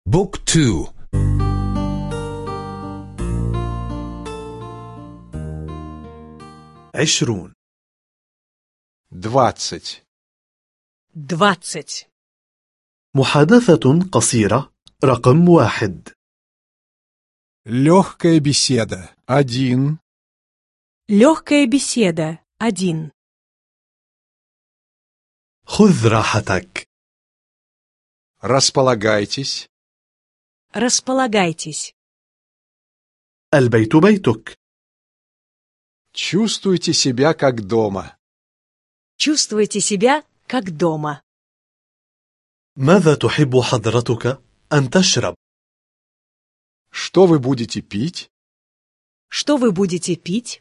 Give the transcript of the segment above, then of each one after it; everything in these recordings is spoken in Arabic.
بوك 2. 20. 20. محادثة قصيرة رقم 1. Легкая беседа 1. Легкая беседа 1. خذ راحتك. Располагайтесь. Располагайтесь. البيت بيتك. Чувствуйте себя как дома. Чувствуйте себя как дома. ماذا تحب حضرتك أن تشرب؟ Что вы будете пить? Что вы будете пить?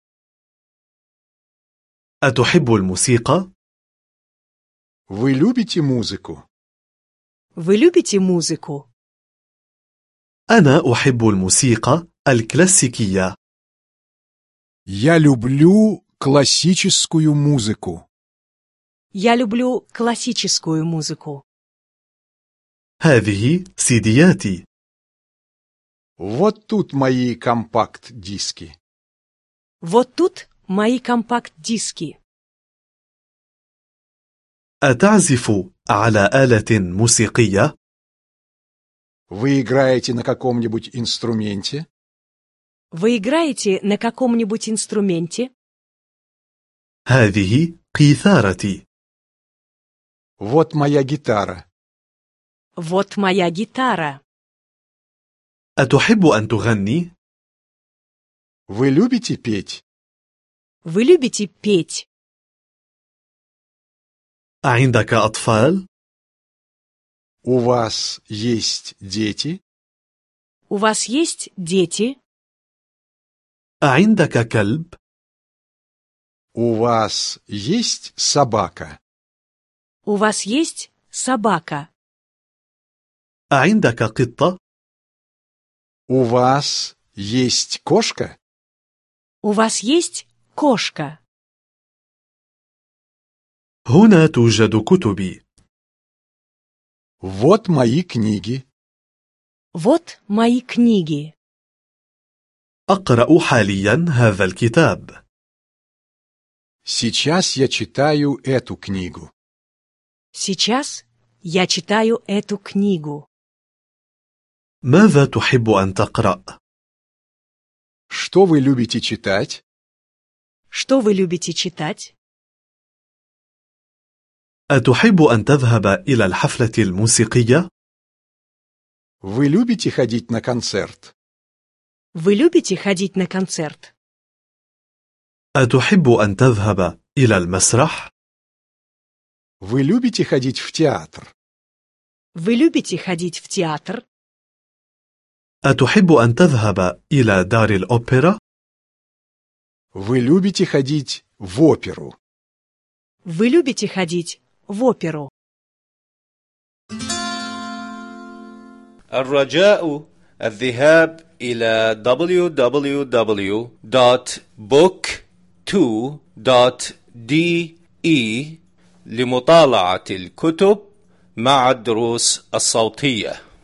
أتحب الموسيقى؟ Вы любите музыку? Вы любите музыку? أنا أحب الموسيقى الكلاسيكية. Я люблю классическую музыку. Я люблю классическую музыку. هذه سيدياتي. Вот тут мои компакт-диски. Вот тут мои компакт-диски. أتعزف على آلة موسيقية؟ Вы играете на каком-нибудь инструменте? Вы играете на каком-нибудь инструменте? هذه قيثارتي. Вот моя гитара. Вот моя гитара. أتحب أن تغني؟ Вы любите петь? Вы любите петь? أعندك أطفال؟ У вас есть дети? У вас есть дети? أعندك كلب؟ У вас есть собака? У вас есть собака? أعندك قطة؟ У вас есть кошка? У вас есть кошка? هنا توجد كتبي. Вот мои книги. Вот мои книги. أقرأ حاليا هذا الكتاب. Сейчас я читаю эту книгу. Сейчас я читаю эту книгу. ماذا تحب أن تقرأ؟ Что вы любите читать? Что вы любите читать? أتحب أن تذهب إلى الحفلة الموسيقية؟ Вы любите ходить на концерт? Вы любите ходить на концерт? أتحب أن تذهب إلى المسرح؟ Вы любите ходить в театр? Вы любите ходить в театр? أتحب أن تذهب إلى دار الأوبرا؟ Вы любите ходить в оперу? Вы любите ходить в оперу? الرجاء الذهاب إلى www.book2.de لمطالعة الكتب مع الدروس الصوتية.